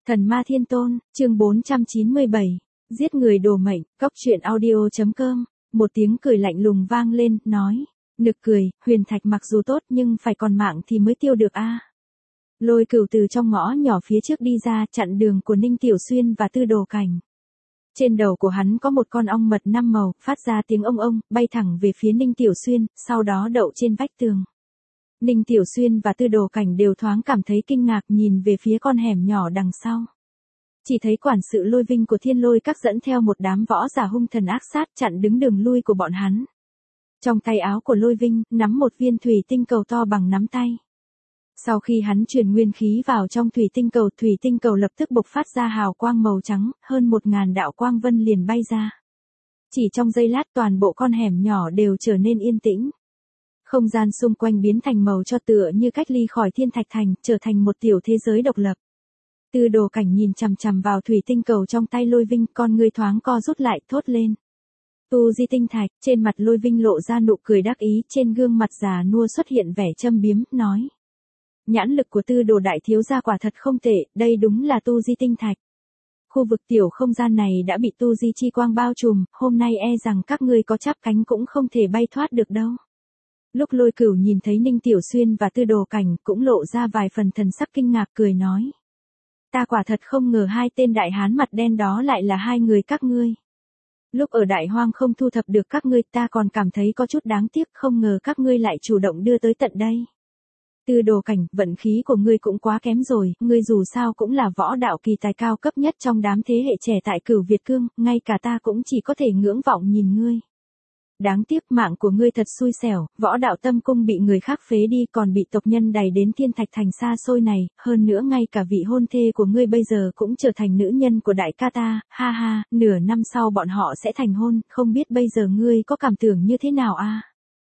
Thần ma thiên tôn, chương 497, giết người đồ mệnh, cóc truyện audio.com, một tiếng cười lạnh lùng vang lên, nói, nực cười, huyền thạch mặc dù tốt nhưng phải còn mạng thì mới tiêu được a. Lôi Cửu từ trong ngõ nhỏ phía trước đi ra, chặn đường của Ninh Tiểu Xuyên và Tư Đồ Cảnh. Trên đầu của hắn có một con ong mật 5 màu, phát ra tiếng ông ông, bay thẳng về phía Ninh Tiểu Xuyên, sau đó đậu trên vách tường. Ninh Tiểu Xuyên và Tư Đồ Cảnh đều thoáng cảm thấy kinh ngạc nhìn về phía con hẻm nhỏ đằng sau. Chỉ thấy quản sự Lôi Vinh của Thiên Lôi Các dẫn theo một đám võ giả hung thần ác sát chặn đứng đường lui của bọn hắn. Trong tay áo của Lôi Vinh, nắm một viên thủy tinh cầu to bằng nắm tay. Sau khi hắn truyền nguyên khí vào trong thủy tinh cầu lập tức bộc phát ra hào quang màu trắng, hơn 1000 đạo quang vân liền bay ra. Chỉ trong giây lát toàn bộ con hẻm nhỏ đều trở nên yên tĩnh. Không gian xung quanh biến thành màu cho tựa như cách ly khỏi thiên thạch thành, trở thành một tiểu thế giới độc lập. Tư Đồ Cảnh nhìn chằm chằm vào thủy tinh cầu trong tay Lôi Vinh, con người thoáng co rút lại, thốt lên. Tu di tinh thạch, trên mặt Lôi Vinh lộ ra nụ cười đắc ý, trên gương mặt già nua xuất hiện vẻ châm biếm, nói. Nhãn lực của Tư Đồ đại thiếu gia quả thật không tệ, đây đúng là tu di tinh thạch. Khu vực tiểu không gian này đã bị tu di chi quang bao trùm, hôm nay e rằng các ngươi có chắp cánh cũng không thể bay thoát được đâu. Lúc Lôi Cửu nhìn thấy Ninh Tiểu Xuyên và Tư Đồ Cảnh cũng lộ ra vài phần thần sắc kinh ngạc, cười nói. Ta quả thật không ngờ hai tên đại hán mặt đen đó lại là hai người các ngươi. Lúc ở Đại Hoang không thu thập được các ngươi, ta còn cảm thấy có chút đáng tiếc, không ngờ các ngươi lại chủ động đưa tới tận đây. Tư Đồ Cảnh, vận khí của ngươi cũng quá kém rồi, ngươi dù sao cũng là võ đạo kỳ tài cao cấp nhất trong đám thế hệ trẻ tại Cửu Việt Cương, ngay cả ta cũng chỉ có thể ngưỡng vọng nhìn ngươi. Đáng tiếc mạng của ngươi thật xui xẻo, võ đạo tâm cung bị người khác phế đi, còn bị tộc nhân đày đến thiên thạch thành xa xôi này, hơn nữa ngay cả vị hôn thê của ngươi bây giờ cũng trở thành nữ nhân của đại ca ta, ha ha, nửa năm sau bọn họ sẽ thành hôn, không biết bây giờ ngươi có cảm tưởng như thế nào a?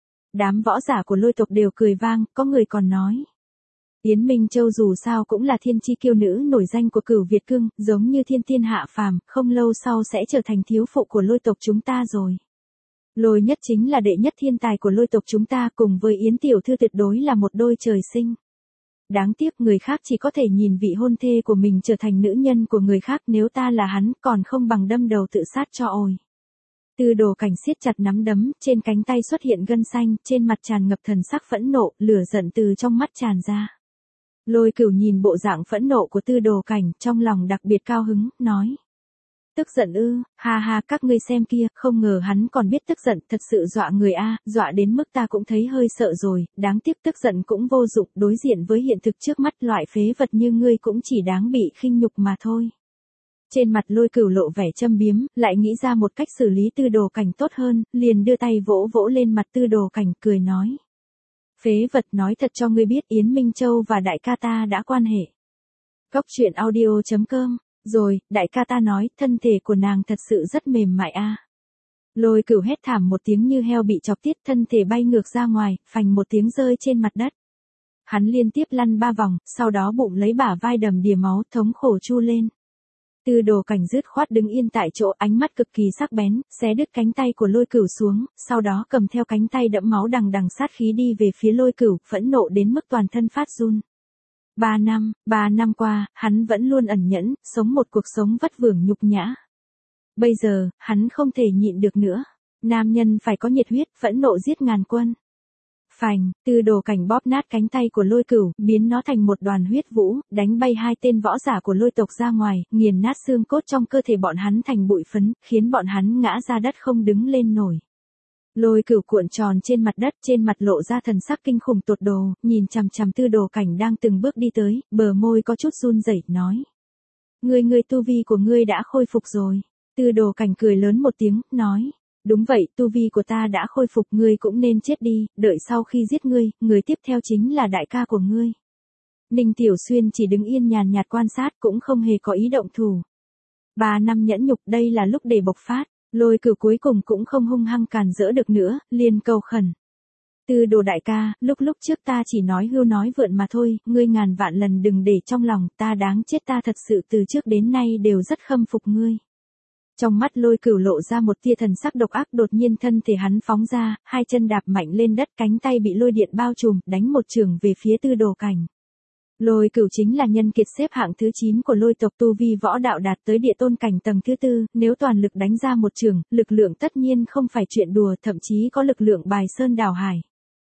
Đám võ giả của Lôi tộc đều cười vang, có người còn nói. Yến Minh Châu dù sao cũng là thiên chi kiêu nữ nổi danh của Cửu Việt Cương, giống như thiên tiên hạ phàm, không lâu sau sẽ trở thành thiếu phụ của Lôi tộc chúng ta rồi. Lôi Nhất chính là đệ nhất thiên tài của Lôi tộc chúng ta, cùng với Yến Tiểu Thư tuyệt đối là một đôi trời sinh. Đáng tiếc người khác chỉ có thể nhìn vị hôn thê của mình trở thành nữ nhân của người khác, nếu ta là hắn còn không bằng đâm đầu tự sát cho ồi. Tư Đồ Cảnh siết chặt nắm đấm, trên cánh tay xuất hiện gân xanh, trên mặt tràn ngập thần sắc phẫn nộ, lửa giận từ trong mắt tràn ra. Lôi Cửu nhìn bộ dạng phẫn nộ của Tư Đồ Cảnh, trong lòng đặc biệt cao hứng, nói. Tức giận ư, ha ha, các ngươi xem kia, không ngờ hắn còn biết tức giận, thật sự dọa người a, dọa đến mức ta cũng thấy hơi sợ rồi, đáng tiếc tức giận cũng vô dụng, đối diện với hiện thực trước mắt loại phế vật như ngươi cũng chỉ đáng bị khinh nhục mà thôi. Trên mặt Lôi Cửu lộ vẻ châm biếm, lại nghĩ ra một cách xử lý Tư Đồ Cảnh tốt hơn, liền đưa tay vỗ vỗ lên mặt Tư Đồ Cảnh, cười nói. Phế vật, nói thật cho ngươi biết Yến Minh Châu và đại ca ta đã quan hệ. Cóc truyện audio.com. Rồi, đại ca ta nói, thân thể của nàng thật sự rất mềm mại a. Lôi Cửu hét thảm một tiếng như heo bị chọc tiết, thân thể bay ngược ra ngoài, phành một tiếng rơi trên mặt đất. Hắn liên tiếp lăn 3 vòng, sau đó bụng lấy bả vai đầm đìa máu, thống khổ chu lên. Tư Đồ Cảnh dứt khoát đứng yên tại chỗ, ánh mắt cực kỳ sắc bén, xé đứt cánh tay của Lôi Cửu xuống, sau đó cầm theo cánh tay đẫm máu đằng đằng sát khí đi về phía Lôi Cửu, phẫn nộ đến mức toàn thân phát run. 3 năm qua, hắn vẫn luôn ẩn nhẫn, sống một cuộc sống vất vưởng nhục nhã. Bây giờ, hắn không thể nhịn được nữa. Nam nhân phải có nhiệt huyết, phẫn nộ giết ngàn quân. Phành, Tư Đồ Cảnh bóp nát cánh tay của Lôi Cửu, biến nó thành một đoàn huyết vũ, đánh bay hai tên võ giả của Lôi tộc ra ngoài, nghiền nát xương cốt trong cơ thể bọn hắn thành bụi phấn, khiến bọn hắn ngã ra đất không đứng lên nổi. Lôi Cửu cuộn tròn trên mặt đất, trên mặt lộ ra thần sắc kinh khủng tột đồ, nhìn chằm chằm Tư Đồ Cảnh đang từng bước đi tới, bờ môi có chút run rẩy, nói. Ngươi tu vi của ngươi đã khôi phục rồi. Tư Đồ Cảnh cười lớn một tiếng, nói. Đúng vậy, tu vi của ta đã khôi phục, ngươi cũng nên chết đi, đợi sau khi giết ngươi, người tiếp theo chính là đại ca của ngươi. Ninh Tiểu Xuyên chỉ đứng yên nhàn nhạt quan sát, cũng không hề có ý động thủ. 3 năm nhẫn nhục, đây là lúc để bộc phát. Lôi Cửu cuối cùng cũng không hung hăng càn rỡ được nữa, liền cầu khẩn. Tư Đồ đại ca, lúc trước ta chỉ nói hưu nói vượn mà thôi, ngươi ngàn vạn lần đừng để trong lòng, ta đáng chết, ta thật sự từ trước đến nay đều rất khâm phục ngươi. Trong mắt Lôi Cửu lộ ra một tia thần sắc độc ác, đột nhiên thân thể hắn phóng ra, hai chân đạp mạnh lên đất, cánh tay bị lôi điện bao trùm, đánh một chưởng về phía Tư Đồ Cảnh. Lôi Cửu chính là nhân kiệt xếp hạng thứ 9 của lôi tộc, tu vi võ đạo đạt tới địa tôn cảnh tầng thứ 4, nếu toàn lực đánh ra một trường, lực lượng tất nhiên không phải chuyện đùa, thậm chí có lực lượng bài sơn đảo hải.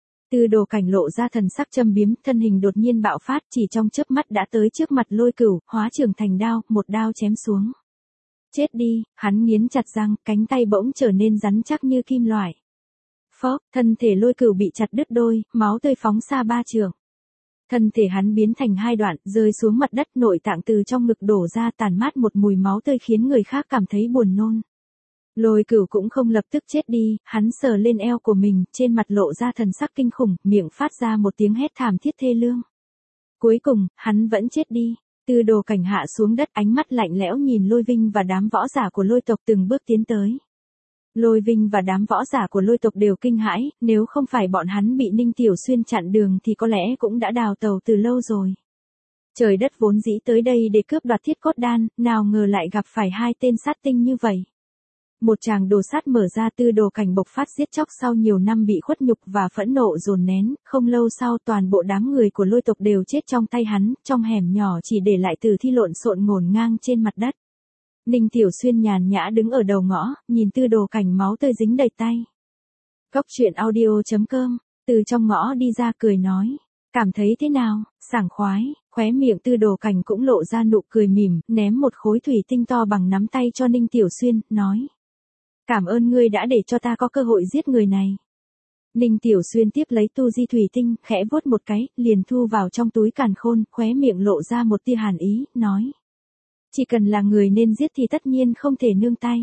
Tư Đồ Cảnh lộ ra thần sắc châm biếm, thân hình đột nhiên bạo phát, chỉ trong chớp mắt đã tới trước mặt Lôi Cửu, hóa trường thành đao, một đao chém xuống. Chết đi, hắn nghiến chặt răng, cánh tay bỗng trở nên rắn chắc như kim loại. Phốc, thân thể Lôi Cửu bị chặt đứt đôi, máu tươi phóng xa 3 trượng. Thân thể hắn biến thành 2 đoạn, rơi xuống mặt đất, nội tạng từ trong ngực đổ ra, tản mát một mùi máu tươi khiến người khác cảm thấy buồn nôn. Lôi Cửu cũng không lập tức chết đi, hắn sờ lên eo của mình, trên mặt lộ ra thần sắc kinh khủng, miệng phát ra một tiếng hét thảm thiết thê lương. Cuối cùng, hắn vẫn chết đi. Tư Đồ Cảnh hạ xuống đất, ánh mắt lạnh lẽo nhìn Lôi Vinh và đám võ giả của lôi tộc từng bước tiến tới. Lôi Vinh và đám võ giả của lôi tộc đều kinh hãi, nếu không phải bọn hắn bị Ninh Tiểu Xuyên chặn đường thì có lẽ cũng đã đào tẩu từ lâu rồi. Trời đất vốn dĩ tới đây để cướp đoạt Thiết Cốt Đan, nào ngờ lại gặp phải 2 tên sát tinh như vậy. Một tràng đồ sát mở ra, Tư Đồ Cảnh bộc phát giết chóc sau nhiều năm bị khuất nhục và phẫn nộ dồn nén, không lâu sau toàn bộ đám người của lôi tộc đều chết trong tay hắn, trong hẻm nhỏ chỉ để lại tử thi lộn xộn ngổn ngang trên mặt đất. Ninh Tiểu Xuyên nhàn nhã đứng ở đầu ngõ, nhìn Tư Đồ Cảnh máu tươi dính đầy tay. Cốc truyện audio.com, từ trong ngõ đi ra cười nói, cảm thấy thế nào, sảng khoái, khóe miệng Tư Đồ Cảnh cũng lộ ra nụ cười mỉm, ném một khối thủy tinh to bằng nắm tay cho Ninh Tiểu Xuyên, nói. Cảm ơn ngươi đã để cho ta có cơ hội giết người này. Ninh Tiểu Xuyên tiếp lấy tu di thủy tinh, khẽ vuốt một cái, liền thu vào trong túi càn khôn, khóe miệng lộ ra một tia hàn ý, nói. Chỉ cần là người nên giết thì tất nhiên không thể nương tay.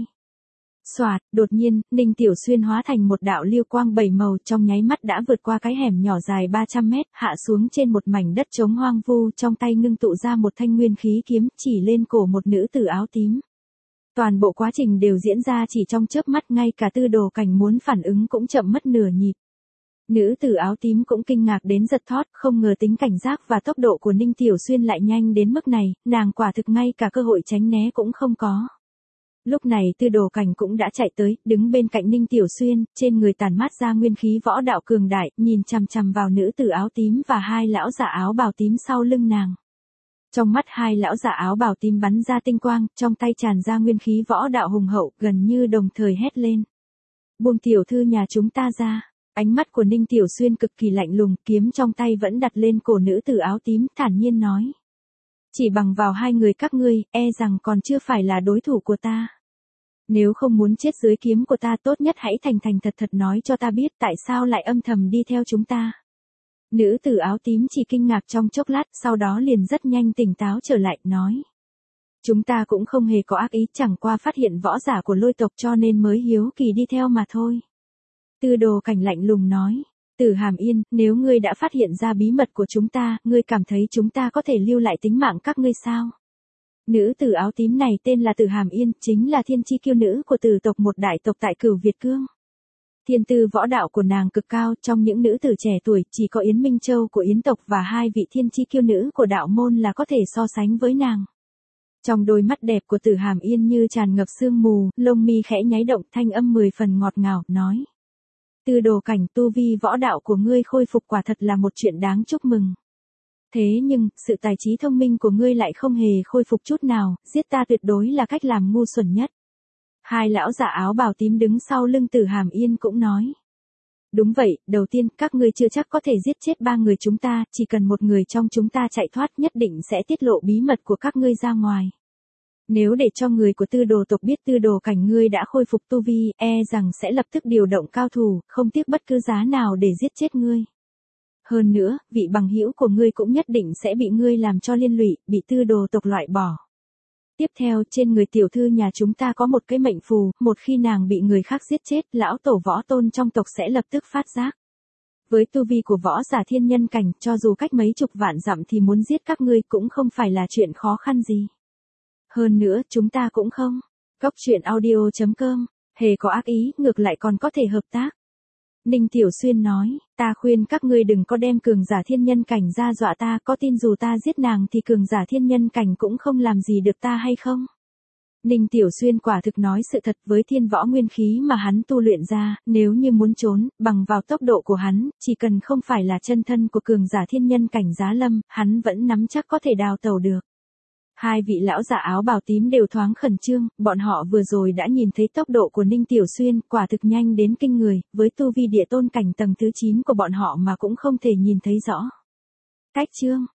Soạt, đột nhiên, Ninh Tiểu Xuyên hóa thành một đạo lưu quang 7 màu, trong nháy mắt đã vượt qua cái hẻm nhỏ dài 300 mét, hạ xuống trên một mảnh đất trống hoang vu, trong tay ngưng tụ ra một thanh nguyên khí kiếm, chỉ lên cổ một nữ tử áo tím. Toàn bộ quá trình đều diễn ra chỉ trong chớp mắt, ngay cả Tư Đồ Cảnh muốn phản ứng cũng chậm mất nửa nhịp. Nữ tử áo tím cũng kinh ngạc đến giật thót, không ngờ tính cảnh giác và tốc độ của Ninh Tiểu Xuyên lại nhanh đến mức này, nàng quả thực ngay cả cơ hội tránh né cũng không có. Lúc này Tư Đồ Cảnh cũng đã chạy tới, đứng bên cạnh Ninh Tiểu Xuyên, trên người tản mát ra nguyên khí võ đạo cường đại, nhìn chằm chằm vào nữ tử áo tím và 2 lão giả áo bào tím sau lưng nàng. Trong mắt 2 lão giả áo bào tím bắn ra tinh quang, trong tay tràn ra nguyên khí võ đạo hùng hậu, gần như đồng thời hét lên. Buông tiểu thư nhà chúng ta ra. Ánh mắt của Ninh Tiểu Xuyên cực kỳ lạnh lùng, kiếm trong tay vẫn đặt lên cổ nữ tử áo tím, thản nhiên nói. Chỉ bằng vào 2 người các ngươi, e rằng còn chưa phải là đối thủ của ta. Nếu không muốn chết dưới kiếm của ta, tốt nhất hãy thành thành thật thật nói cho ta biết tại sao lại âm thầm đi theo chúng ta. Nữ tử áo tím chỉ kinh ngạc trong chốc lát, sau đó liền rất nhanh tỉnh táo trở lại, nói. Chúng ta cũng không hề có ác ý, chẳng qua phát hiện võ giả của lôi tộc cho nên mới hiếu kỳ đi theo mà thôi. Tư Đồ Cảnh lạnh lùng nói. Tử Hàm Yên, nếu ngươi đã phát hiện ra bí mật của chúng ta, ngươi cảm thấy chúng ta có thể lưu lại tính mạng các ngươi sao? Nữ tử áo tím này tên là Tử Hàm Yên, chính là thiên chi kiêu nữ của Tử tộc, một đại tộc tại Cửu Việt Cương. Thiên tư võ đạo của nàng cực cao, trong những nữ tử trẻ tuổi, chỉ có Yến Minh Châu của Yến tộc và 2 vị thiên chi kiêu nữ của đạo môn là có thể so sánh với nàng. Trong đôi mắt đẹp của Tử Hàm Yên như tràn ngập sương mù, lông mi khẽ nháy động, thanh âm 10 phần ngọt ngào, nói. Tư Đồ Cảnh, tu vi võ đạo của ngươi khôi phục quả thật là một chuyện đáng chúc mừng. Thế nhưng, sự tài trí thông minh của ngươi lại không hề khôi phục chút nào, giết ta tuyệt đối là cách làm ngu xuẩn nhất. 2 lão giả áo bào tím đứng sau lưng Tử Hàm Yên cũng nói. Đúng vậy, đầu tiên, các ngươi chưa chắc có thể giết chết 3 người chúng ta, chỉ cần một người trong chúng ta chạy thoát nhất định sẽ tiết lộ bí mật của các ngươi ra ngoài. Nếu để cho người của Tư Đồ tộc biết Tư Đồ Cảnh ngươi đã khôi phục tu vi, e rằng sẽ lập tức điều động cao thủ, không tiếc bất cứ giá nào để giết chết ngươi. Hơn nữa, vị bằng hữu của ngươi cũng nhất định sẽ bị ngươi làm cho liên lụy, bị Tư Đồ tộc loại bỏ. Tiếp theo, trên người tiểu thư nhà chúng ta có một cái mệnh phù, một khi nàng bị người khác giết chết, lão tổ võ tôn trong tộc sẽ lập tức phát giác. Với tu vi của võ giả thiên nhân cảnh, cho dù cách mấy chục vạn dặm thì muốn giết các ngươi cũng không phải là chuyện khó khăn gì. Hơn nữa, chúng ta cũng không. Cốc truyện audio.com, hề có ác ý, ngược lại còn có thể hợp tác. Ninh Tiểu Xuyên nói, ta khuyên các ngươi đừng có đem cường giả thiên nhân cảnh ra dọa ta, có tin dù ta giết nàng thì cường giả thiên nhân cảnh cũng không làm gì được ta hay không? Ninh Tiểu Xuyên quả thực nói sự thật, với thiên võ nguyên khí mà hắn tu luyện ra, nếu như muốn trốn, bằng vào tốc độ của hắn, chỉ cần không phải là chân thân của cường giả thiên nhân cảnh Giá Lâm, hắn vẫn nắm chắc có thể đào tẩu được. Hai vị lão giả áo bào tím đều thoáng khẩn trương, bọn họ vừa rồi đã nhìn thấy tốc độ của Ninh Tiểu Xuyên, quả thực nhanh đến kinh người, với tu vi địa tôn cảnh tầng thứ 9 của bọn họ mà cũng không thể nhìn thấy rõ. Cách chương